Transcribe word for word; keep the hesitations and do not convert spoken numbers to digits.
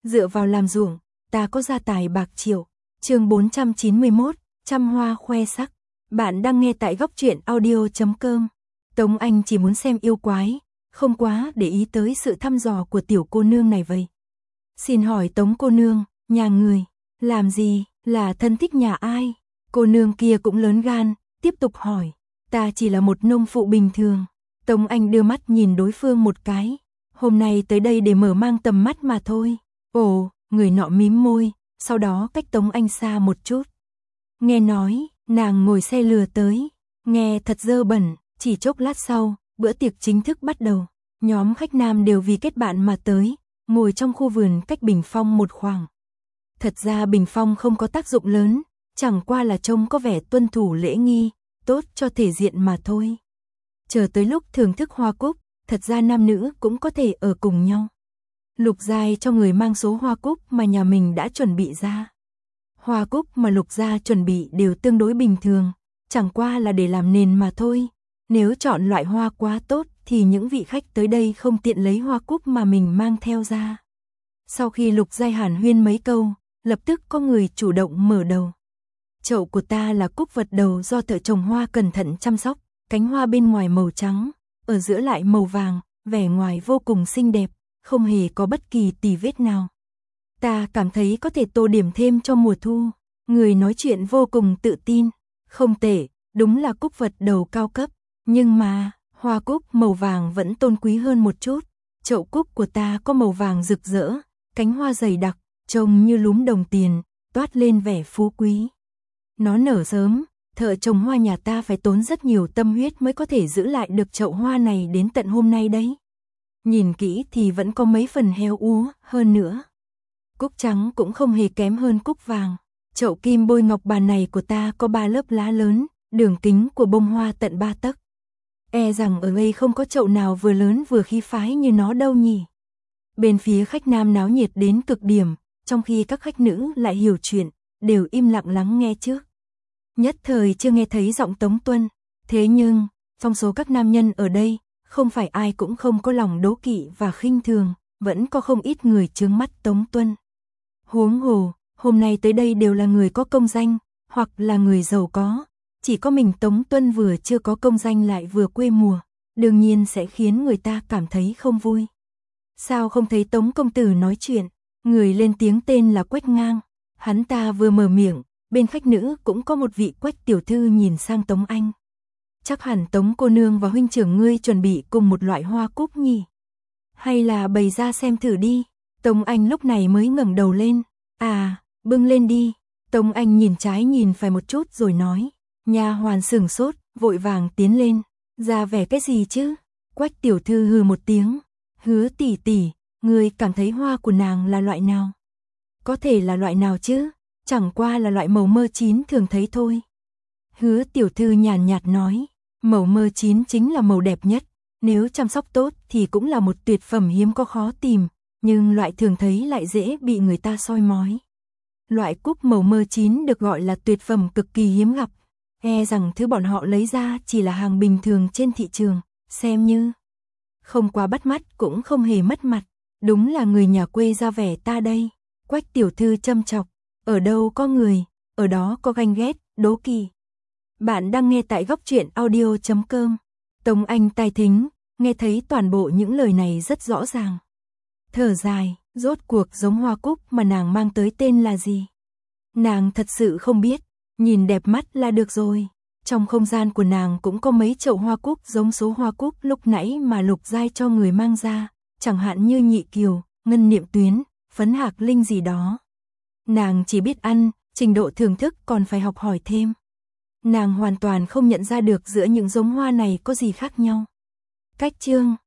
dựa vào làm ruộng, ta có gia tài bạc triệu. Chương bốn trăm chín mươi mốt, trăm hoa khoe sắc. Bạn đang nghe tại góc truyện audio chấm com. Tống Anh chỉ muốn xem yêu quái, không quá để ý tới sự thăm dò của tiểu cô nương này vậy. Xin hỏi Tống cô nương, nhà người, làm gì, là thân thích nhà ai? Cô nương kia cũng lớn gan, tiếp tục hỏi. Ta chỉ là một nông phụ bình thường. Tống Anh đưa mắt nhìn đối phương một cái. Hôm nay tới đây để mở mang tầm mắt mà thôi. Ồ, người nọ mím môi, sau đó cách Tống Anh xa một chút. Nghe nói, nàng ngồi xe lừa tới. Nghe thật dơ bẩn, chỉ chốc lát sau, bữa tiệc chính thức bắt đầu. Nhóm khách nam đều vì kết bạn mà tới, ngồi trong khu vườn cách bình phong một khoảng. Thật ra bình phong không có tác dụng lớn, chẳng qua là trông có vẻ tuân thủ lễ nghi, tốt cho thể diện mà thôi. Chờ tới lúc thưởng thức hoa cúc, thật ra nam nữ cũng có thể ở cùng nhau. Lục Giai cho người mang số hoa cúc mà nhà mình đã chuẩn bị ra. Hoa cúc mà Lục gia chuẩn bị đều tương đối bình thường, chẳng qua là để làm nền mà thôi. Nếu chọn loại hoa quá tốt thì những vị khách tới đây không tiện lấy hoa cúc mà mình mang theo ra. Sau khi Lục Giai hàn huyên mấy câu, lập tức có người chủ động mở đầu. Chậu của ta là cúc vật đầu do thợ trồng hoa cẩn thận chăm sóc, cánh hoa bên ngoài màu trắng, ở giữa lại màu vàng, vẻ ngoài vô cùng xinh đẹp, không hề có bất kỳ tì vết nào. Ta cảm thấy có thể tô điểm thêm cho mùa thu. Người nói chuyện vô cùng tự tin. Không tệ, đúng là cúc vật đầu cao cấp. Nhưng mà, hoa cúc màu vàng vẫn tôn quý hơn một chút. Chậu cúc của ta có màu vàng rực rỡ, cánh hoa dày đặc, trông như lúm đồng tiền, toát lên vẻ phú quý. Nó nở sớm, thợ trồng hoa nhà ta phải tốn rất nhiều tâm huyết mới có thể giữ lại được chậu hoa này đến tận hôm nay đấy. Nhìn kỹ thì vẫn có mấy phần héo úa hơn nữa. Cúc trắng cũng không hề kém hơn cúc vàng. Chậu kim bôi ngọc bàn này của ta có ba lớp lá lớn, đường kính của bông hoa tận ba tấc. E rằng ở đây không có chậu nào vừa lớn vừa khí phái như nó đâu nhỉ. Bên phía khách nam náo nhiệt đến cực điểm, trong khi các khách nữ lại hiểu chuyện, đều im lặng lắng nghe trước. Nhất thời chưa nghe thấy giọng Tống Tuân, thế nhưng, trong số các nam nhân ở đây, không phải ai cũng không có lòng đố kỵ và khinh thường, vẫn có không ít người chướng mắt Tống Tuân. Huống hồ, hôm nay tới đây đều là người có công danh, hoặc là người giàu có, chỉ có mình Tống Tuân vừa chưa có công danh lại vừa quê mùa, đương nhiên sẽ khiến người ta cảm thấy không vui. Sao không thấy Tống công tử nói chuyện? Người lên tiếng tên là Quách Ngang, hắn ta vừa mở miệng, bên khách nữ cũng có một vị Quách tiểu thư nhìn sang Tống Anh. Chắc hẳn Tống cô nương và huynh trưởng ngươi chuẩn bị cùng một loại hoa cúc nhỉ? Hay là bày ra xem thử đi? Tống Anh lúc này mới ngẩng đầu lên. À, bưng lên đi. Tống Anh nhìn trái nhìn phải một chút rồi nói. Nha hoàn sửng sốt, vội vàng tiến lên. Ra vẻ cái gì chứ? Quách tiểu thư hừ một tiếng. Hứa tỷ tỷ, ngươi cảm thấy hoa của nàng là loại nào? Có thể là loại nào chứ? Chẳng qua là loại màu mơ chín thường thấy thôi. Hứa tiểu thư nhàn nhạt nói. Màu mơ chín chính là màu đẹp nhất. Nếu chăm sóc tốt thì cũng là một tuyệt phẩm hiếm có khó tìm. Nhưng loại thường thấy lại dễ bị người ta soi mói. Loại cúc màu mơ chín được gọi là tuyệt phẩm cực kỳ hiếm gặp. E rằng thứ bọn họ lấy ra chỉ là hàng bình thường trên thị trường, xem như không quá bắt mắt cũng không hề mất mặt. Đúng là người nhà quê ra vẻ ta đây. Quách tiểu thư châm chọc. Ở đâu có người, ở đó có ganh ghét, đố kỵ. Bạn đang nghe tại góc truyện audio chấm com. Tống Anh tai thính, nghe thấy toàn bộ những lời này rất rõ ràng. Thở dài, rốt cuộc giống hoa cúc mà nàng mang tới tên là gì? Nàng thật sự không biết, nhìn đẹp mắt là được rồi. Trong không gian của nàng cũng có mấy chậu hoa cúc giống số hoa cúc lúc nãy mà Lục Giai cho người mang ra, chẳng hạn như nhị kiều, ngân niệm tuyến, phấn hạc linh gì đó. Nàng chỉ biết ăn, trình độ thưởng thức còn phải học hỏi thêm. Nàng hoàn toàn không nhận ra được giữa những giống hoa này có gì khác nhau. Cách chương